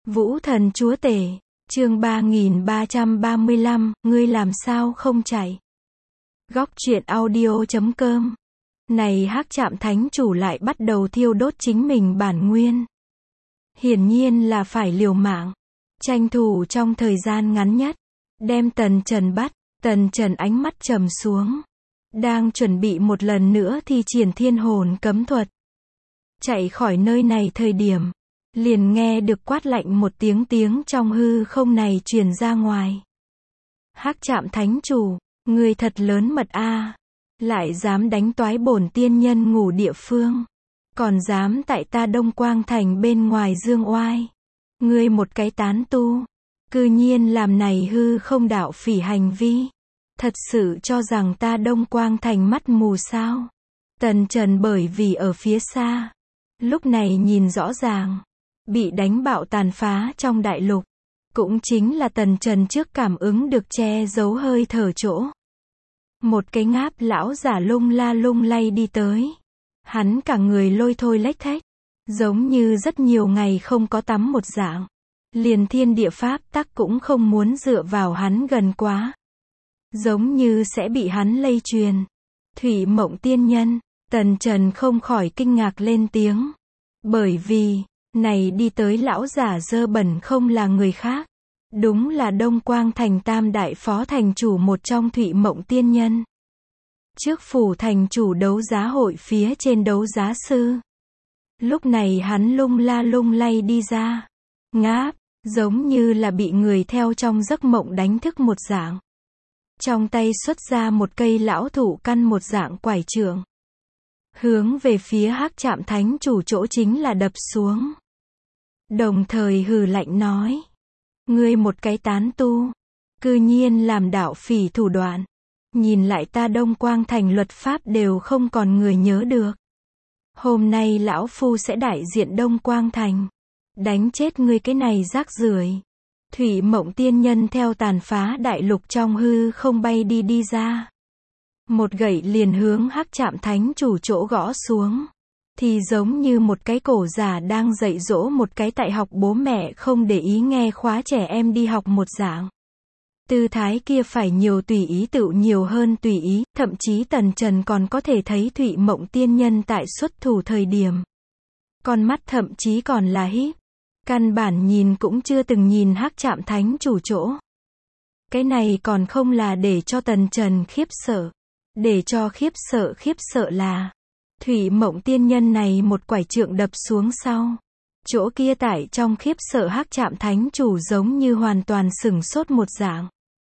Vũ thần chúa tể, chương 3335, ngươi làm sao không chạy. Góc truyện audio.com. Này Hắc Trạm Thánh Chủ lại bắt đầu thiêu đốt chính mình bản nguyên. Hiển nhiên là phải liều mạng, tranh thủ trong thời gian ngắn nhất, đem Tần Trần bắt. Tần Trần ánh mắt trầm xuống, đang chuẩn bị một lần nữa thi triển thiên hồn cấm thuật. Chạy khỏi nơi này thời điểm, liền nghe được quát lạnh một tiếng trong hư không này truyền ra ngoài. Hắc Trạm Thánh Chủ, ngươi thật lớn mật a, lại dám đánh toái bổn tiên nhân ngủ địa phương, còn dám tại ta Đông Quang Thành bên ngoài dương oai. Ngươi một cái tán tu, cư nhiên làm này hư không đạo phỉ hành vi, thật sự cho rằng ta Đông Quang Thành mắt mù sao? Tần Trần bởi vì ở phía xa, lúc này nhìn rõ ràng, bị đánh bạo tàn phá trong đại lục, cũng chính là Tần Trần trước cảm ứng được che giấu hơi thở chỗ. Một cái ngáp lão giả lung la lung lay đi tới, hắn cả người lôi thôi lếch thếch, giống như rất nhiều ngày không có tắm một dạng, liền thiên địa pháp tắc cũng không muốn dựa vào hắn gần quá, giống như sẽ bị hắn lây truyền. Thủy Mộng tiên nhân, Tần Trần không khỏi kinh ngạc lên tiếng, bởi vì này đi tới lão giả dơ bẩn không là người khác, đúng là Đông Quang Thành tam đại phó thành chủ một trong Thủy Mộng tiên nhân. Trước phủ thành chủ đấu giá hội phía trên đấu giá sư, lúc này hắn lung la lung lay đi ra, ngáp, giống như là bị người theo trong giấc mộng đánh thức một dạng. Trong tay xuất ra một cây lão thụ căn một dạng quải trượng, hướng về phía Hắc Trạm Thánh Chủ chỗ chính là đập xuống. Đồng thời hừ lạnh nói, ngươi một cái tán tu, cư nhiên làm đạo phỉ thủ đoạn, nhìn lại ta Đông Quang Thành luật pháp đều không còn người nhớ được. Hôm nay lão phu sẽ đại diện Đông Quang Thành, đánh chết ngươi cái này rác rưởi. Thủy Mộng tiên nhân theo tàn phá đại lục trong hư không bay đi ra. Một gậy liền hướng Hắc Trạm Thánh Chủ chỗ gõ xuống, thì giống như một cái cổ giả đang dạy dỗ một cái tại học bố mẹ không để ý nghe khóa trẻ em đi học một dạng. Tư thái kia phải nhiều tùy ý tựu nhiều hơn tùy ý, thậm chí Tần Trần còn có thể thấy Thủy Mộng tiên nhân tại xuất thủ thời điểm, con mắt thậm chí còn là híp, căn bản nhìn cũng chưa từng nhìn Hắc Trạm Thánh Chủ chỗ. Cái này còn không là để cho Tần Trần khiếp sợ, để cho khiếp sợ là Thủy Mộng tiên nhân này một quải trượng đập xuống sau, chỗ kia tại trong khiếp sợ Hắc Trạm Thánh Chủ giống như hoàn toàn sửng sốt một dạng,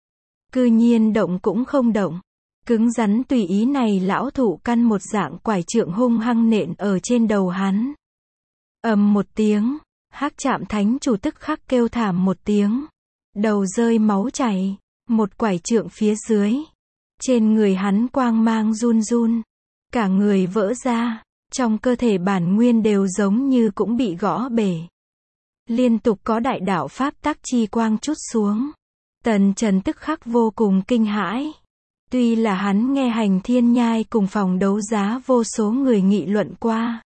cư nhiên động cũng không động, cứng rắn tùy ý này lão thụ căn một dạng quải trượng hung hăng nện ở trên đầu hắn. Ầm một tiếng, Hắc Trạm Thánh Chủ tức khắc kêu thảm một tiếng, đầu rơi máu chảy, một quải trượng phía dưới, trên người hắn quang mang run run, cả người vỡ ra, trong cơ thể bản nguyên đều giống như cũng bị gõ bể. Liên tục có đại đạo pháp tắc chi quang trút xuống. Tần Trần tức khắc vô cùng kinh hãi. Tuy là hắn nghe Hành Thiên Nhai cùng phòng đấu giá vô số người nghị luận qua,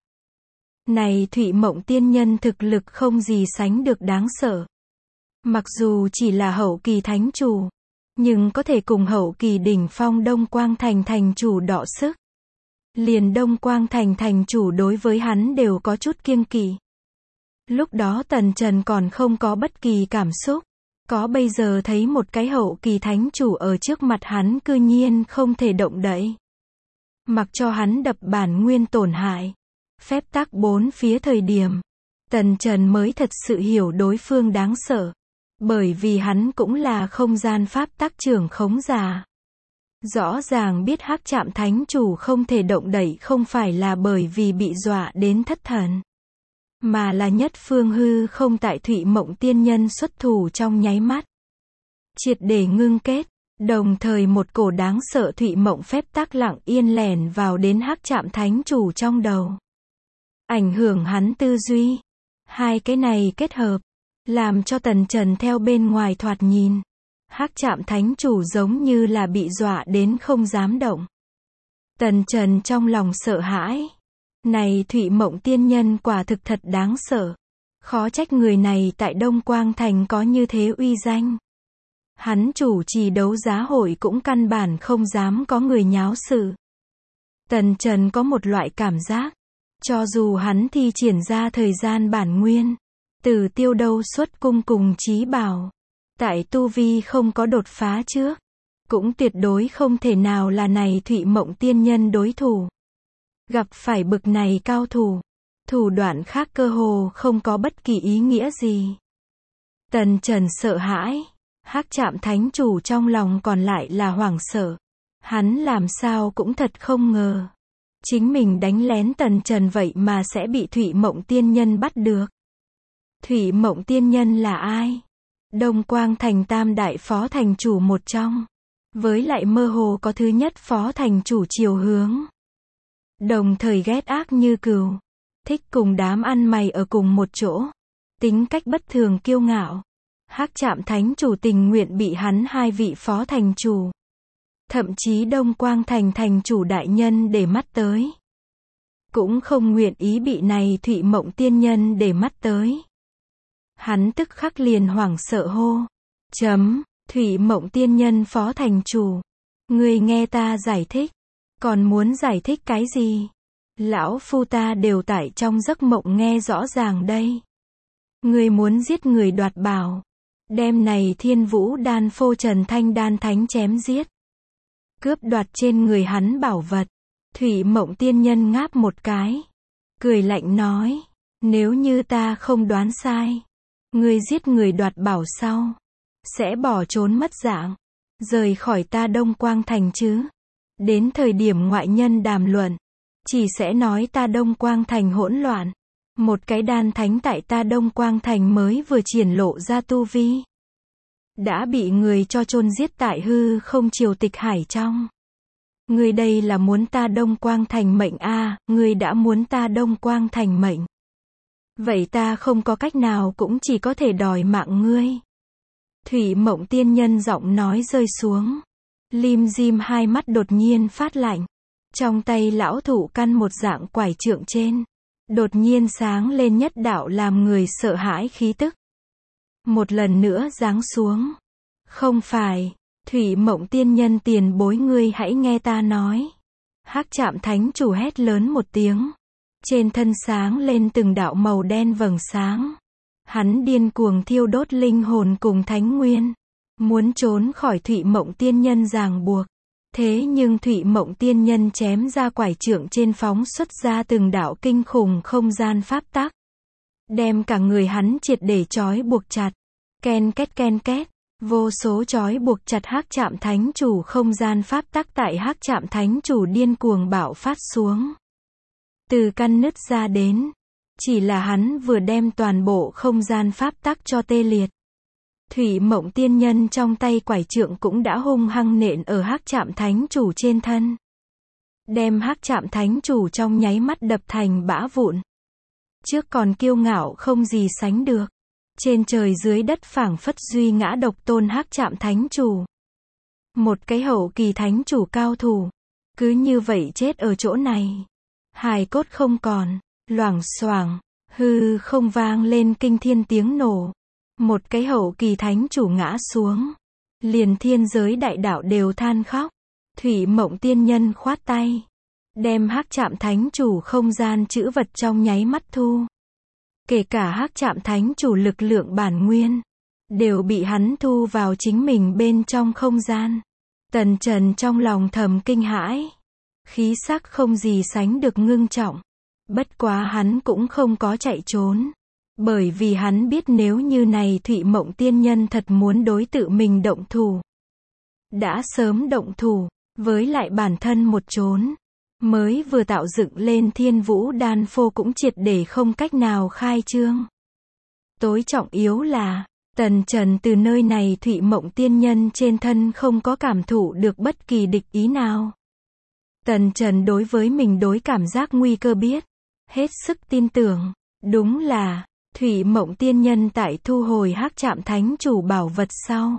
này Thủy Mộng tiên nhân thực lực không gì sánh được đáng sợ. Mặc dù chỉ là hậu kỳ thánh chủ, nhưng có thể cùng hậu kỳ đỉnh phong Đông Quang Thành thành chủ đọ sức. Liền Đông Quang Thành thành chủ đối với hắn đều có chút kiêng kỵ. Lúc đó Tần Trần còn không có bất kỳ cảm xúc, có bây giờ thấy một cái hậu kỳ thánh chủ ở trước mặt hắn cư nhiên không thể động đậy. Mặc cho hắn đập bản nguyên tổn hại, phép tắc bốn phía thời điểm, Tần Trần mới thật sự hiểu đối phương đáng sợ. Bởi vì hắn cũng là không gian pháp tắc trưởng khống giả. Rõ ràng biết Hắc Trạm Thánh Chủ không thể động đậy không phải là bởi vì bị dọa đến thất thần, mà là nhất phương hư không tại Thủy Mộng tiên nhân xuất thủ trong nháy mắt, triệt để ngưng kết, đồng thời một cổ đáng sợ Thủy Mộng phép tắc lặng yên lẻn vào đến Hắc Trạm Thánh Chủ trong đầu, ảnh hưởng hắn tư duy. Hai cái này kết hợp, làm cho Tần Trần theo bên ngoài thoạt nhìn, Hắc Trạm Thánh Chủ giống như là bị dọa đến không dám động. Tần Trần trong lòng sợ hãi, này Thủy Mộng tiên nhân quả thực thật đáng sợ, Khó trách người này tại Đông Quang Thành có như thế uy danh. Hắn chủ trì đấu giá hội cũng căn bản không dám có người nháo sự. Tần Trần có một loại cảm giác, cho dù hắn thi triển ra thời gian bản nguyên, Tử Tiêu Đâu xuất cung cùng Chí Bảo, tại tu vi không có đột phá trước, cũng tuyệt đối không thể nào là này Thụy Mộng tiên nhân đối thủ. Gặp phải bực này cao thủ, thủ đoạn khác cơ hồ không có bất kỳ ý nghĩa gì. Tần Trần sợ hãi, Hắc Trạm Thánh Chủ trong lòng còn lại là hoảng sợ. Hắn làm sao cũng thật không ngờ, chính mình đánh lén Tần Trần vậy mà sẽ bị Thụy Mộng tiên nhân bắt được. Thụy Mộng tiên nhân là ai? Đông Quang Thành tam đại phó thành chủ một trong, với lại mơ hồ có thứ nhất phó thành chủ chiều hướng. Đồng thời ghét ác như cừu, thích cùng đám ăn mày ở cùng một chỗ, tính cách bất thường kiêu ngạo. Hắc Trạm Thánh Chủ tình nguyện bị hắn hai vị phó thành chủ, thậm chí Đông Quang Thành thành chủ đại nhân để mắt tới, cũng không nguyện ý bị này Thụy Mộng tiên nhân để mắt tới. Hắn tức khắc liền hoảng sợ hô, Thụy Mộng tiên nhân phó thành chủ, ngươi nghe ta giải thích, còn muốn giải thích cái gì? Lão phu ta đều tại trong giấc mộng nghe rõ ràng đây. Ngươi muốn giết người đoạt bảo, đem này Thiên Vũ Đan phô Trần Thanh Đan thánh chém giết, cướp đoạt trên người hắn bảo vật. Thụy Mộng tiên nhân ngáp một cái, cười lạnh nói, nếu như ta không đoán sai, ngươi giết người đoạt bảo sau, sẽ bỏ trốn mất dạng, rời khỏi ta Đông Quang Thành chứ. Đến thời điểm ngoại nhân đàm luận, chỉ sẽ nói ta Đông Quang Thành hỗn loạn. Một cái đan thánh tại ta Đông Quang Thành mới vừa triển lộ ra tu vi, đã bị người cho chôn giết tại hư không triều tịch hải trong. Ngươi đây là muốn ta Đông Quang Thành mệnh a? Ngươi đã muốn ta Đông Quang Thành mệnh, vậy ta không có cách nào cũng chỉ có thể đòi mạng ngươi. Thụy Mộng tiên nhân giọng nói rơi xuống, lim dim hai mắt đột nhiên phát lạnh. Trong tay lão thủ căn một dạng quải trượng trên, đột nhiên sáng lên nhất đạo làm người sợ hãi khí tức. Một lần nữa giáng xuống. Không phải, Thụy Mộng tiên nhân tiền bối, ngươi hãy nghe ta nói. Hắc Trạm Thánh Chủ hét lớn một tiếng. Trên thân sáng lên từng đạo màu đen vầng sáng. Hắn điên cuồng thiêu đốt linh hồn cùng thánh nguyên, muốn trốn khỏi Thụy Mộng tiên nhân ràng buộc. Thế nhưng Thụy Mộng tiên nhân chém ra quải trượng trên phóng xuất ra từng đạo kinh khủng không gian pháp tắc, đem cả người hắn triệt để trói buộc chặt. Ken két, vô số trói buộc chặt Hắc Trạm Thánh Chủ không gian pháp tắc tại Hắc Trạm Thánh Chủ điên cuồng bạo phát xuống, từ căn nứt ra đến. Chỉ là hắn vừa đem toàn bộ không gian pháp tắc cho tê liệt, Thụy Mộng tiên nhân trong tay quải trượng cũng đã hung hăng nện ở Hắc Trạm Thánh Chủ trên thân, đem Hắc Trạm Thánh Chủ trong nháy mắt đập thành bã vụn. Trước còn kiêu ngạo không gì sánh được, trên trời dưới đất phảng phất duy ngã độc tôn Hắc Trạm Thánh Chủ, một cái hậu kỳ thánh chủ cao thủ, cứ như vậy chết ở chỗ này, hài cốt không còn. Loảng xoảng, hư không vang lên kinh thiên tiếng nổ. Một cái hậu kỳ thánh chủ ngã xuống, liền thiên giới đại đạo đều than khóc. Thụy Mộng tiên nhân khoát tay, đem Hắc Trạm Thánh Chủ không gian trữ vật trong nháy mắt thu. Kể cả Hắc Trạm Thánh Chủ lực lượng bản nguyên, đều bị hắn thu vào chính mình bên trong không gian. Tần Trần trong lòng thầm kinh hãi, khí sắc không gì sánh được ngưng trọng. Bất quá hắn cũng không có chạy trốn, bởi vì hắn biết nếu như này Thụy Mộng tiên nhân thật muốn đối tự mình động thủ, đã sớm động thủ, với lại bản thân một trốn, mới vừa tạo dựng lên Thiên Vũ Đan phô cũng triệt để không cách nào khai trương. Tối trọng yếu là, Tần Trần từ nơi này Thụy Mộng tiên nhân trên thân không có cảm thụ được bất kỳ địch ý nào. Tần Trần đối với mình đối cảm giác nguy cơ biết hết sức tin tưởng. Đúng là, Thụy Mộng tiên nhân tại thu hồi Hắc Trạm Thánh Chủ bảo vật sau,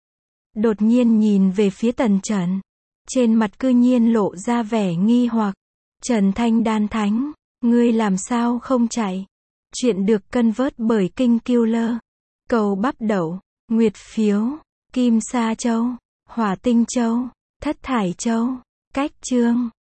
đột nhiên nhìn về phía Tần Trần, trên mặt cư nhiên lộ ra vẻ nghi hoặc. Trần Thanh Đan Thánh, ngươi làm sao không chạy? Chuyện được convert bởi King Killer. Cầu Bắp Đậu, Nguyệt Phiếu, Kim Sa Châu, Hỏa Tinh Châu, Thất Thải Châu, Cách Chương.